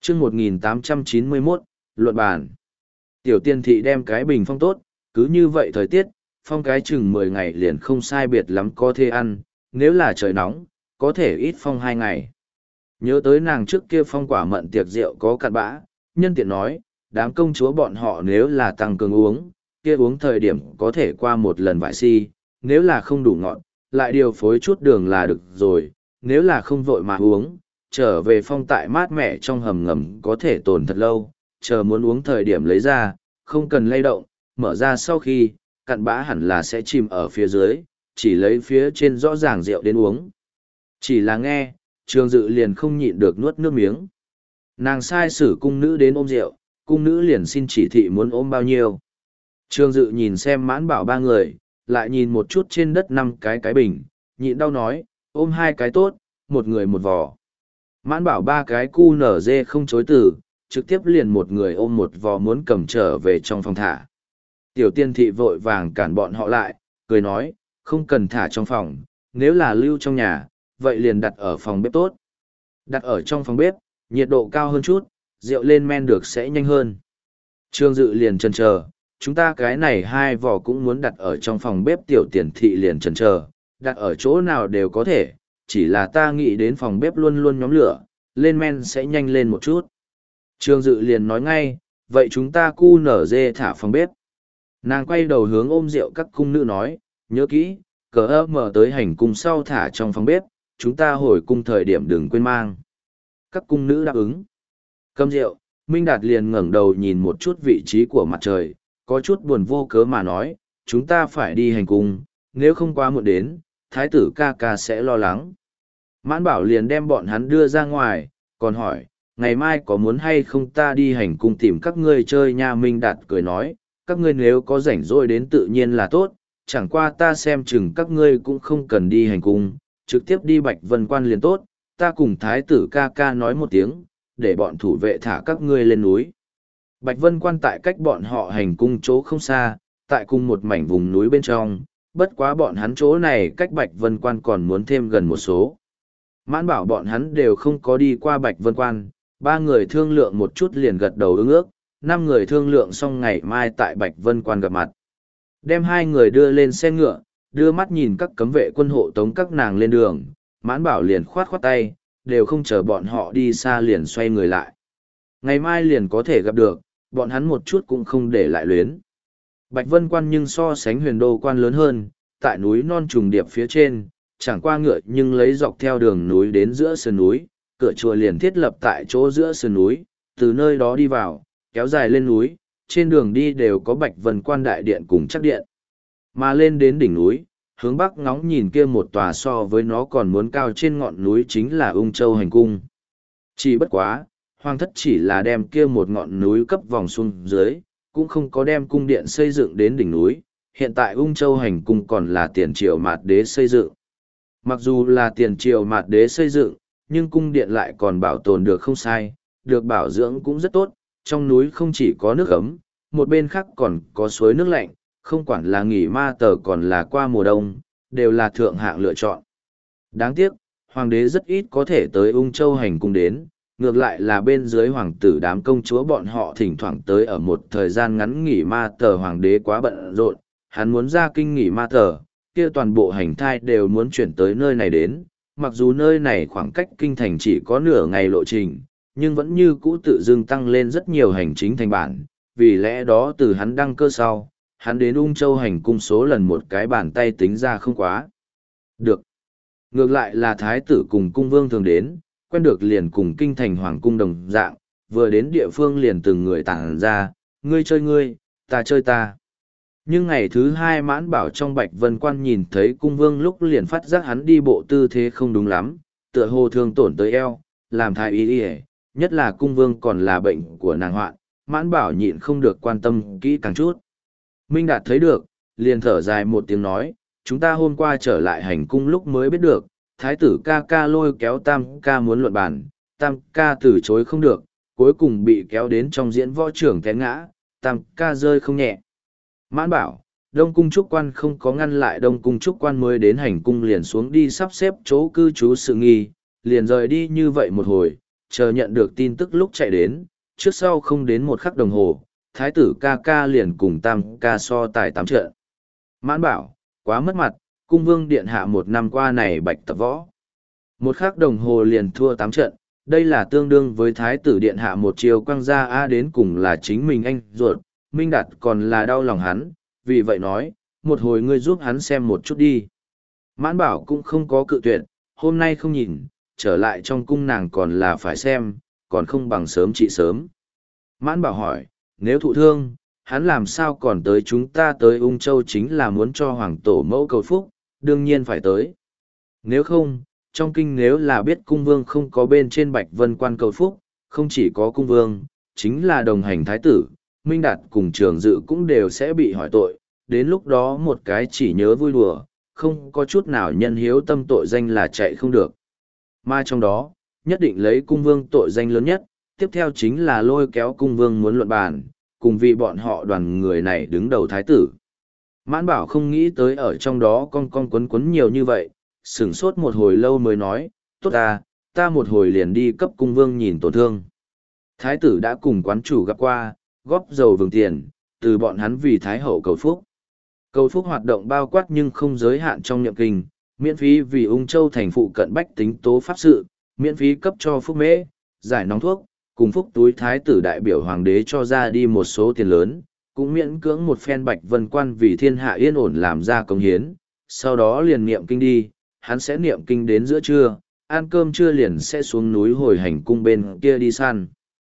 chương 1891, luận bàn. Tiểu tiên thị đem cái bình phong tốt, cứ như vậy thời tiết, phong cái chừng 10 ngày liền không sai biệt lắm có thể ăn, nếu là trời nóng, có thể ít phong 2 ngày. Nhớ tới nàng trước kia phong quả mận tiệc rượu có cặn bã, nhân tiện nói, đám công chúa bọn họ nếu là tăng cường uống, kia uống thời điểm có thể qua một lần vải si, nếu là không đủ ngọt, lại điều phối chút đường là được rồi, nếu là không vội mà uống, trở về phong tại mát mẻ trong hầm ngầm có thể tồn thật lâu, chờ muốn uống thời điểm lấy ra, không cần lay động, mở ra sau khi, cặn bã hẳn là sẽ chìm ở phía dưới, chỉ lấy phía trên rõ ràng rượu đến uống. Chỉ là nghe, Trường Dự liền không nhịn được nuốt nước miếng. Nàng sai sử cung nữ đến ôm rượu, cung nữ liền xin chỉ thị muốn ôm bao nhiêu. Trường Dự nhìn xem Mãn Bảo ba người, lại nhìn một chút trên đất 5 cái bình, nhịn đau nói, ôm 2 cái tốt, một người một vò. Mãn Bảo 3 cái cu nở dê không chối từ, trực tiếp liền một người ôm một vò muốn cầm trở về trong phòng thả. Tiểu tiên thị vội vàng cản bọn họ lại, cười nói, không cần thả trong phòng, nếu là lưu trong nhà, vậy liền đặt ở phòng bếp tốt. Đặt ở trong phòng bếp, nhiệt độ cao hơn chút, rượu lên men được sẽ nhanh hơn. Trương Dự liền chần chờ, chúng ta cái này 2 vò cũng muốn đặt ở trong phòng bếp. Tiểu tiền thị liền chần chờ, đặt ở chỗ nào đều có thể, chỉ là ta nghĩ đến phòng bếp luôn luôn nhóm lửa, lên men sẽ nhanh lên một chút. Trương Dự liền nói ngay, vậy chúng ta cu nở dê thả phòng bếp. Nàng quay đầu hướng ôm rượu các cung nữ nói, nhớ kỹ, cờ mở tới hành cung sau thả trong phòng bếp, chúng ta hồi cung thời điểm đừng quên mang. Các cung nữ đáp ứng. Cơm rượu, Minh Đạt liền ngẩng đầu nhìn một chút vị trí của mặt trời, có chút buồn vô cớ mà nói, chúng ta phải đi hành cung, nếu không quá muộn đến, thái tử ca ca sẽ lo lắng. Mãn Bảo liền đem bọn hắn đưa ra ngoài, còn hỏi, ngày mai có muốn hay không ta đi hành cung tìm các ngươi chơi nha. Minh Đạt cười nói, các ngươi nếu có rảnh rỗi đến tự nhiên là tốt, chẳng qua ta xem chừng các ngươi cũng không cần đi hành cung, trực tiếp đi Bạch Vân Quan liền tốt, ta cùng thái tử ca ca nói một tiếng, để bọn thủ vệ thả các ngươi lên núi. Bạch Vân Quan tại cách bọn họ hành cung chỗ không xa, tại cùng một mảnh vùng núi bên trong, bất quá bọn hắn chỗ này cách Bạch Vân Quan còn muốn thêm gần một số. Mãn Bảo bọn hắn đều không có đi qua Bạch Vân Quan, 3 người thương lượng một chút liền gật đầu ứng ước, 5 người thương lượng xong ngày mai tại Bạch Vân Quan gặp mặt. Đem 2 người đưa lên xe ngựa, đưa mắt nhìn các cấm vệ quân hộ tống các nàng lên đường, Mãn Bảo liền khoát khoát tay, đều không chờ bọn họ đi xa liền xoay người lại. Ngày mai liền có thể gặp được, bọn hắn một chút cũng không để lại luyến. Bạch Vân Quan nhưng so sánh Huyền Đô Quan lớn hơn, tại núi non trùng điệp phía trên, chẳng qua ngựa nhưng lấy dọc theo đường núi đến giữa sườn núi, cửa chùa liền thiết lập tại chỗ giữa sườn núi, từ nơi đó đi vào, kéo dài lên núi, trên đường đi đều có Bạch Vân Quan đại điện cùng chắc điện. Mà lên đến đỉnh núi, hướng bắc ngóng nhìn kia một tòa so với nó còn muốn cao trên ngọn núi chính là Ung Châu Hành Cung. Chỉ bất quá, Hoàng thất chỉ là đem kia một ngọn núi cấp vòng xuống dưới, cũng không có đem cung điện xây dựng đến đỉnh núi. Hiện tại Ung Châu Hành Cung còn là tiền triều mạt đế xây dựng. Mặc dù là tiền triều mạt đế xây dựng, nhưng cung điện lại còn bảo tồn được không sai, được bảo dưỡng cũng rất tốt. Trong núi không chỉ có nước ấm, một bên khác còn có suối nước lạnh, không quản là nghỉ ma tờ còn là qua mùa đông, đều là thượng hạng lựa chọn. Đáng tiếc, hoàng đế rất ít có thể tới Ung Châu Hành Cung đến, ngược lại là bên dưới hoàng tử đám công chúa bọn họ thỉnh thoảng tới ở một thời gian ngắn nghỉ ma tờ. Hoàng đế quá bận rộn, hắn muốn ra kinh nghỉ ma tờ, kia toàn bộ hành thai đều muốn chuyển tới nơi này đến, mặc dù nơi này khoảng cách kinh thành chỉ có nửa ngày lộ trình, nhưng vẫn như cũ tự dưng tăng lên rất nhiều hành chính thành bản, vì lẽ đó từ hắn đăng cơ sau, hắn đến Ung Châu Hành Cung số lần một cái bàn tay tính ra không quá được. Ngược lại là thái tử cùng cung vương thường đến, quen được liền cùng kinh thành hoàng cung đồng dạng, vừa đến địa phương liền từng người tản ra, ngươi chơi ngươi, ta chơi ta. Nhưng ngày thứ 2 Mãn Bảo trong Bạch Vân Quan nhìn thấy cung vương lúc liền phát giác hắn đi bộ tư thế không đúng lắm, tựa hồ thương tổn tới eo, làm thái y y, nhất là cung vương còn là bệnh của nàng hoạn, Mãn Bảo nhịn không được quan tâm kỹ càng chút. Minh Đạt thấy được, liền thở dài một tiếng nói, chúng ta hôm qua trở lại hành cung lúc mới biết được, thái tử ca ca lôi kéo tam ca muốn luận bàn, tam ca từ chối không được, cuối cùng bị kéo đến trong diễn võ trưởng té ngã, tam ca rơi không nhẹ. Mãn Bảo, Đông Cung Trúc Quan không có ngăn lại Đông Cung Trúc Quan mới đến hành cung liền xuống đi sắp xếp chỗ cư trú sự nghi, liền rời đi như vậy một hồi, chờ nhận được tin tức lúc chạy đến, trước sau không đến một khắc đồng hồ, thái tử ca ca liền cùng tam ca so tài 8 trận. Mãn bảo, quá mất mặt, cung vương điện hạ một năm qua này bạch tập võ. Một khắc đồng hồ liền thua 8 trận, đây là tương đương với thái tử điện hạ một chiều quăng ra A đến cùng là chính mình anh ruột, Minh Đạt còn là đau lòng hắn, vì vậy nói, một hồi ngươi giúp hắn xem một chút đi. Mãn bảo cũng không có cự tuyệt, hôm nay không nhìn, trở lại trong cung nàng còn là phải xem, còn không bằng sớm trị sớm. Mãn bảo hỏi, nếu thụ thương, hắn làm sao còn tới chúng ta tới Ung Châu chính là muốn cho hoàng tổ mẫu cầu phúc, đương nhiên phải tới. Nếu không, trong kinh nếu là biết cung vương không có bên trên Bạch Vân Quan cầu phúc, không chỉ có cung vương, chính là đồng hành thái tử, Minh Đạt cùng Trường Dự cũng đều sẽ bị hỏi tội, đến lúc đó một cái chỉ nhớ vui đùa, không có chút nào nhân hiếu tâm tội danh là chạy không được. Mà trong đó, nhất định lấy cung vương tội danh lớn nhất, tiếp theo chính là lôi kéo cung vương muốn luận bàn, cùng vì bọn họ đoàn người này đứng đầu thái tử. Mãn bảo không nghĩ tới ở trong đó con quấn quấn nhiều như vậy, sửng sốt một hồi lâu mới nói, tốt ta một hồi liền đi cấp cung vương nhìn tổn thương. Thái tử đã cùng quán chủ gặp qua, góp dầu vừng tiền, từ bọn hắn vì thái hậu cầu phúc. Cầu phúc hoạt động bao quát nhưng không giới hạn trong nhậm kinh, miễn phí vì Ung Châu thành phụ cận bách tính tố pháp sự, miễn phí cấp cho phúc mễ, giải nóng thuốc, cùng phúc túi thái tử đại biểu hoàng đế cho ra đi một số tiền lớn, cũng miễn cưỡng một phen Bạch Vân Quan vì thiên hạ yên ổn làm ra công hiến, sau đó liền niệm kinh đi, hắn sẽ niệm kinh đến giữa trưa, ăn cơm trưa liền sẽ xuống núi hồi hành cung bên kia đi săn.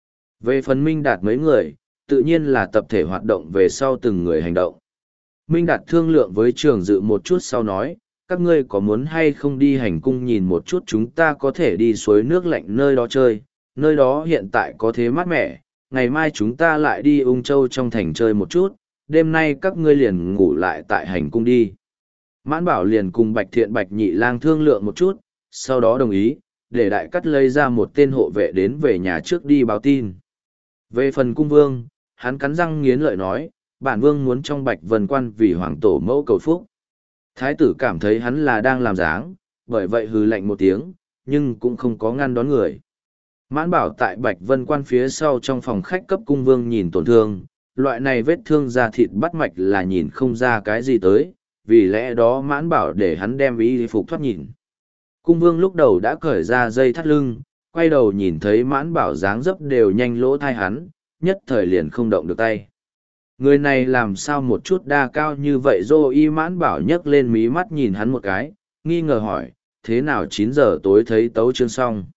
Về phần Minh Đạt mấy người, tự nhiên là tập thể hoạt động về sau từng người hành động. Minh Đạt thương lượng với Trường Dự một chút sau nói, các ngươi có muốn hay không đi hành cung nhìn một chút, chúng ta có thể đi suối nước lạnh nơi đó chơi, nơi đó hiện tại có thế mát mẻ, ngày mai chúng ta lại đi Ung Châu trong thành chơi một chút, đêm nay các ngươi liền ngủ lại tại hành cung đi. Mãn bảo liền cùng Bạch Thiện Bạch Nhị Lang thương lượng một chút, sau đó đồng ý, để đại cắt lấy ra một tên hộ vệ đến về nhà trước đi báo tin. Về phần cung vương, hắn cắn răng nghiến lợi nói, bản vương muốn trong Bạch Vân Quan vì hoàng tổ mẫu cầu phúc. Thái tử cảm thấy hắn là đang làm dáng, bởi vậy hừ lạnh một tiếng, nhưng cũng không có ngăn đón người. Mãn bảo tại Bạch Vân Quan phía sau trong phòng khách cấp cung vương nhìn tổn thương, loại này vết thương da thịt bắt mạch là nhìn không ra cái gì tới, vì lẽ đó mãn bảo để hắn đem y phục thoát nhìn. Cung vương lúc đầu đã cởi ra dây thắt lưng, quay đầu nhìn thấy mãn bảo dáng dấp đều nhanh lỗ thai hắn, nhất thời liền không động được tay. Người này làm sao một chút đa cao như vậy, dô y mãn bảo nhấc lên mí mắt nhìn hắn một cái, nghi ngờ hỏi, thế nào 9 giờ tối thấy tấu chương xong.